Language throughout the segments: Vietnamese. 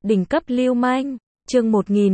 Đỉnh cấp lưu manh, chương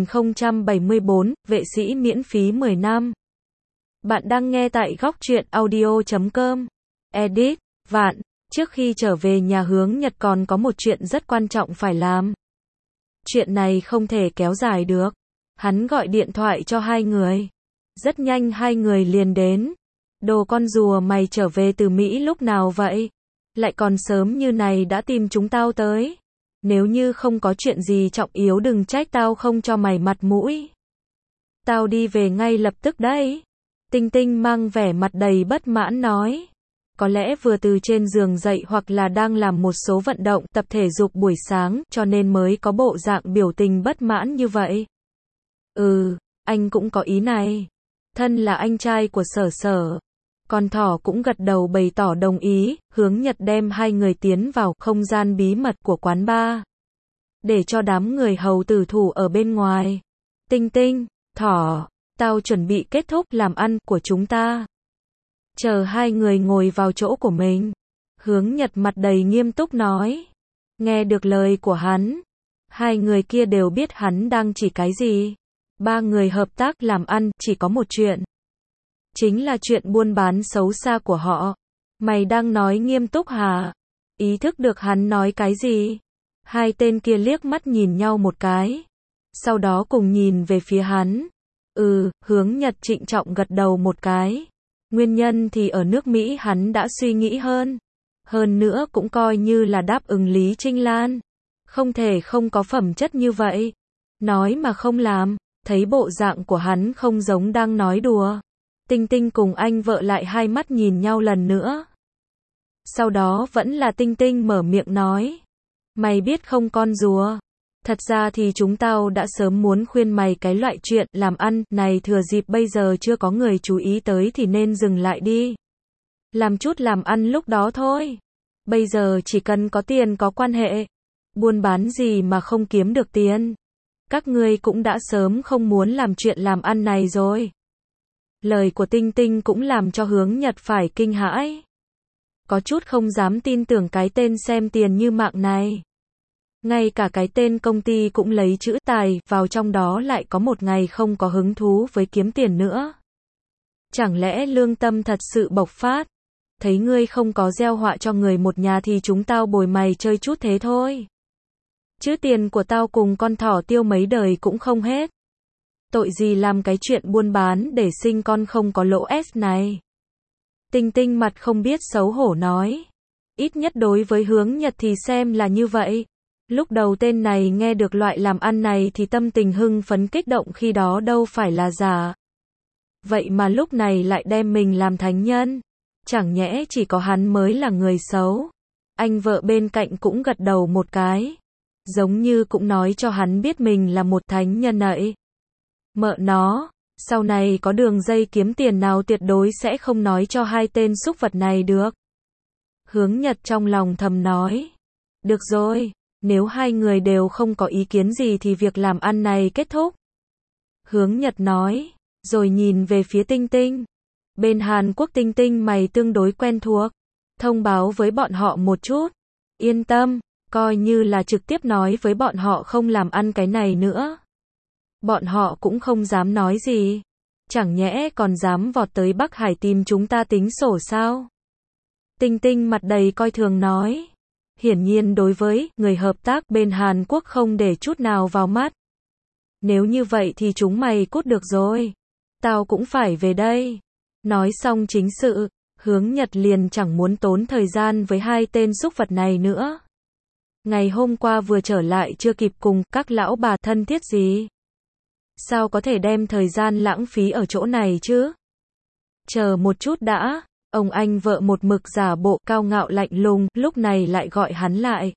1074, vệ sĩ miễn phí 10 năm. Bạn đang nghe tại góc truyện audio.com. Edit, Vạn, trước khi trở về nhà Hướng Nhật còn có một chuyện rất quan trọng phải làm. Chuyện này không thể kéo dài được. Hắn gọi điện thoại cho hai người. Rất nhanh hai người liền đến. Đồ con rùa mày trở về từ Mỹ lúc nào vậy? Lại còn sớm như này đã tìm chúng tao tới. Nếu như không có chuyện gì trọng yếu đừng trách tao không cho mày mặt mũi. Tao đi về ngay lập tức đấy. Tinh Tinh mang vẻ mặt đầy bất mãn nói. Có lẽ vừa từ trên giường dậy hoặc là đang làm một số vận động tập thể dục buổi sáng cho nên mới có bộ dạng biểu tình bất mãn như vậy. Anh cũng có ý này. Thân là anh trai của Sở Sở. Con thỏ cũng gật đầu bày tỏ đồng ý, Hướng Nhật đem hai người tiến vào không gian bí mật của quán bar. Để cho đám người hầu tử thủ ở bên ngoài. Tinh Tinh, thỏ, tao chuẩn bị kết thúc làm ăn của chúng ta. Chờ hai người ngồi vào chỗ của mình. Hướng Nhật mặt đầy nghiêm túc nói. Nghe được lời của hắn. Hai người kia đều biết hắn đang chỉ cái gì. Ba người hợp tác làm ăn chỉ có một chuyện. Chính là chuyện buôn bán xấu xa của họ. Mày đang nói nghiêm túc hả? Ý thức được hắn nói cái gì? Hai tên kia liếc mắt nhìn nhau một cái. Sau đó cùng nhìn về phía hắn. Hướng Nhật trịnh trọng gật đầu một cái. Nguyên nhân thì ở nước Mỹ hắn đã suy nghĩ hơn. Hơn nữa cũng coi như là đáp ứng Lý Trinh Lan. Không thể không có phẩm chất như vậy. Nói mà không làm. Thấy bộ dạng của hắn không giống đang nói đùa. Tinh Tinh cùng anh vợ lại hai mắt nhìn nhau lần nữa. Sau đó vẫn là Tinh Tinh mở miệng nói. Mày biết không con rùa? Thật ra thì chúng tao đã sớm muốn khuyên mày cái loại chuyện làm ăn này thừa dịp bây giờ chưa có người chú ý tới thì nên dừng lại đi. Làm chút làm ăn lúc đó thôi. Bây giờ chỉ cần có tiền có quan hệ. Buôn bán gì mà không kiếm được tiền. Các ngươi cũng đã sớm không muốn làm chuyện làm ăn này rồi. Lời của Tinh Tinh cũng làm cho Hướng Nhật phải kinh hãi. Có chút không dám tin tưởng cái tên xem tiền như mạng này. Ngay cả cái tên công ty cũng lấy chữ tài vào trong đó lại có một ngày không có hứng thú với kiếm tiền nữa. Chẳng lẽ lương tâm thật sự bộc phát? Thấy ngươi không có gieo họa cho người một nhà thì chúng tao bồi mày chơi chút thế thôi. Chứ tiền của tao cùng con thỏ tiêu mấy đời cũng không hết. Tội gì làm cái chuyện buôn bán để sinh con không có lỗ S này. Tinh Tinh mặt không biết xấu hổ nói. Ít nhất đối với Hướng Nhật thì xem là như vậy. Lúc đầu tên này nghe được loại làm ăn này thì tâm tình hưng phấn kích động khi đó đâu phải là giả. Vậy mà lúc này lại đem mình làm thánh nhân. Chẳng nhẽ chỉ có hắn mới là người xấu. Anh vợ bên cạnh cũng gật đầu một cái. Giống như cũng nói cho hắn biết mình là một thánh nhân ấy. Mợ nó, sau này có đường dây kiếm tiền nào tuyệt đối sẽ không nói cho hai tên súc vật này được. Hướng Nhật trong lòng thầm nói. Được rồi, nếu hai người đều không có ý kiến gì thì việc làm ăn này kết thúc. Hướng Nhật nói, rồi nhìn về phía Tinh Tinh. Bên Hàn Quốc Tinh Tinh mày tương đối quen thuộc. Thông báo với bọn họ một chút. Yên tâm, coi như là trực tiếp nói với bọn họ không làm ăn cái này nữa. Bọn họ cũng không dám nói gì. Chẳng nhẽ còn dám vọt tới Bắc Hải tìm chúng ta tính sổ sao? Tinh Tinh mặt đầy coi thường nói. Hiển nhiên đối với người hợp tác bên Hàn Quốc không để chút nào vào mắt. Nếu như vậy thì chúng mày cút được rồi. Tao cũng phải về đây. Nói xong chính sự, Hướng Nhật liền chẳng muốn tốn thời gian với hai tên súc vật này nữa. Ngày hôm qua vừa trở lại chưa kịp cùng các lão bà thân thiết gì. Sao có thể đem thời gian lãng phí ở chỗ này chứ? Chờ một chút đã, ông anh vợ một mực giả bộ cao ngạo lạnh lùng, lúc này lại gọi hắn lại.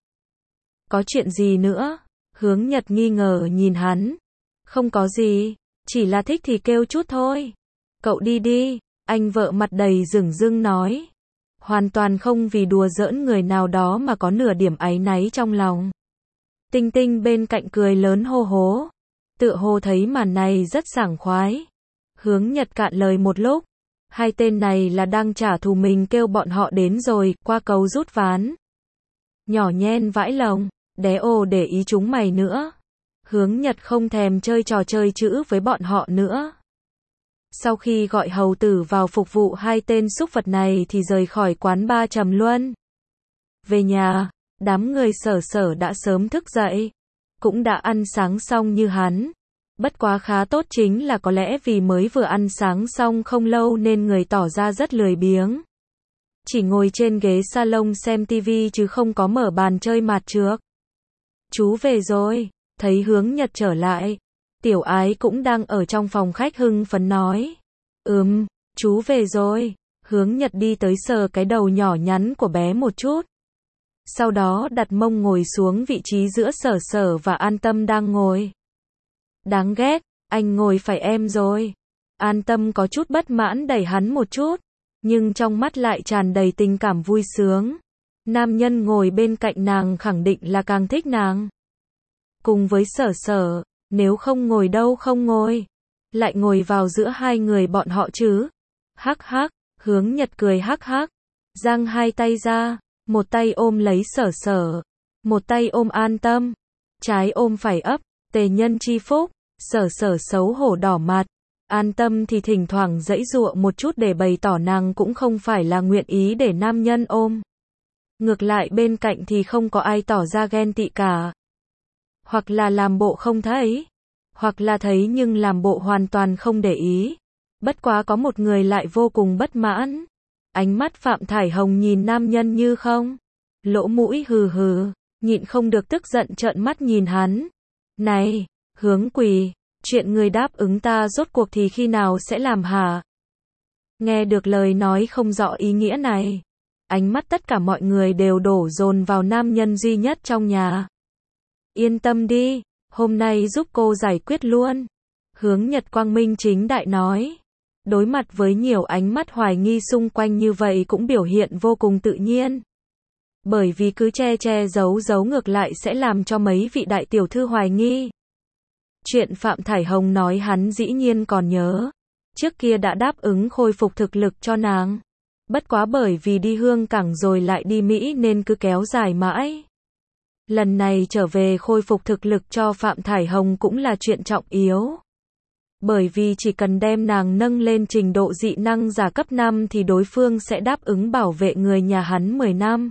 Có chuyện gì nữa? Hướng Nhật nghi ngờ nhìn hắn. Không có gì, chỉ là thích thì kêu chút thôi. Cậu đi đi, anh vợ mặt đầy dửng dưng nói. Hoàn toàn không vì đùa giỡn người nào đó mà có nửa điểm áy náy trong lòng. Tinh Tinh bên cạnh cười lớn hô hố. Tựa hồ thấy màn này rất sảng khoái. Hướng Nhật cạn lời một lúc. Hai tên này là đang trả thù mình kêu bọn họ đến rồi, qua cầu rút ván. Nhỏ nhen vãi lồng. Đé ồ để ý chúng mày nữa. Hướng Nhật không thèm chơi trò chơi chữ với bọn họ nữa. Sau khi gọi hầu tử vào phục vụ hai tên súc vật này thì rời khỏi quán ba Trầm Luân. Về nhà, đám người Sở Sở đã sớm thức dậy, cũng đã ăn sáng xong như hắn. Bất quá khá tốt chính là có lẽ vì mới vừa ăn sáng xong không lâu nên người tỏ ra rất lười biếng. Chỉ ngồi trên ghế salon xem tivi chứ không có mở bàn chơi mạt trược. Chú về rồi, thấy Hướng Nhật trở lại. Tiểu Ái cũng đang ở trong phòng khách hưng phấn nói. Chú về rồi. Hướng Nhật đi tới sờ cái đầu nhỏ nhắn của bé một chút. Sau đó đặt mông ngồi xuống vị trí giữa Sở Sở và An Tâm đang ngồi. Đáng ghét, anh ngồi phải em rồi. An Tâm có chút bất mãn đẩy hắn một chút, nhưng trong mắt lại tràn đầy tình cảm vui sướng. Nam nhân ngồi bên cạnh nàng khẳng định là càng thích nàng. Cùng với Sở Sở, nếu không ngồi đâu không ngồi, lại ngồi vào giữa hai người bọn họ chứ. Hắc hắc, Hướng Nhật cười hắc hắc, giang hai tay ra, một tay ôm lấy Sở Sở, một tay ôm An Tâm, trái ôm phải ấp, tề nhân chi phúc. Sở Sở xấu hổ đỏ mặt, An Tâm thì thỉnh thoảng giãy giụa một chút để bày tỏ nàng cũng không phải là nguyện ý để nam nhân ôm. Ngược lại bên cạnh thì không có ai tỏ ra ghen tị cả. Hoặc là làm bộ không thấy, hoặc là thấy nhưng làm bộ hoàn toàn không để ý. Bất quá có một người lại vô cùng bất mãn. Ánh mắt Phạm Thải Hồng nhìn nam nhân như không, lỗ mũi hừ hừ, nhịn không được tức giận trợn mắt nhìn hắn. Này, Hướng Quỳ, chuyện người đáp ứng ta rốt cuộc thì khi nào sẽ làm hả? Nghe được lời nói không rõ ý nghĩa này, ánh mắt tất cả mọi người đều đổ dồn vào nam nhân duy nhất trong nhà. Yên tâm đi, hôm nay giúp cô giải quyết luôn. Hướng Nhật quang minh chính đại nói. Đối mặt với nhiều ánh mắt hoài nghi xung quanh như vậy cũng biểu hiện vô cùng tự nhiên. Bởi vì cứ che che giấu giấu ngược lại sẽ làm cho mấy vị đại tiểu thư hoài nghi. Chuyện Phạm Thải Hồng nói hắn dĩ nhiên còn nhớ. Trước kia đã đáp ứng khôi phục thực lực cho nàng. Bất quá bởi vì đi Hương Cảng rồi lại đi Mỹ nên cứ kéo dài mãi. Lần này trở về khôi phục thực lực cho Phạm Thải Hồng cũng là chuyện trọng yếu. Bởi vì chỉ cần đem nàng nâng lên trình độ dị năng giả cấp 5 thì đối phương sẽ đáp ứng bảo vệ người nhà hắn 10 năm.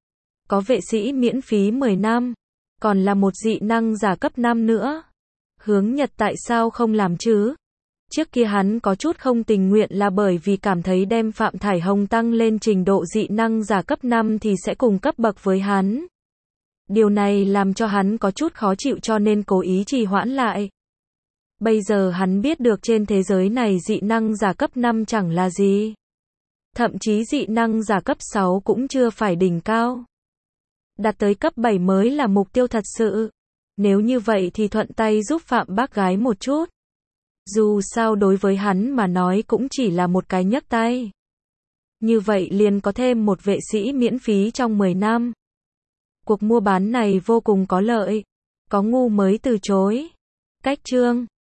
Có vệ sĩ miễn phí 10 năm. Còn là một dị năng giả cấp 5 nữa. Hướng Nhật tại sao không làm chứ? Trước kia hắn có chút không tình nguyện là bởi vì cảm thấy đem Phạm Thải Hồng tăng lên trình độ dị năng giả cấp 5 thì sẽ cùng cấp bậc với hắn. Điều này làm cho hắn có chút khó chịu cho nên cố ý trì hoãn lại. Bây giờ hắn biết được trên thế giới này dị năng giả cấp 5 chẳng là gì. Thậm chí dị năng giả cấp 6 cũng chưa phải đỉnh cao. Đạt tới cấp 7 mới là mục tiêu thật sự. Nếu như vậy thì thuận tay giúp Phạm bác gái một chút. Dù sao đối với hắn mà nói cũng chỉ là một cái nhấc tay. Như vậy liền có thêm một vệ sĩ miễn phí trong 10 năm. Cuộc mua bán này vô cùng có lợi. Có ngu mới từ chối. Cách chương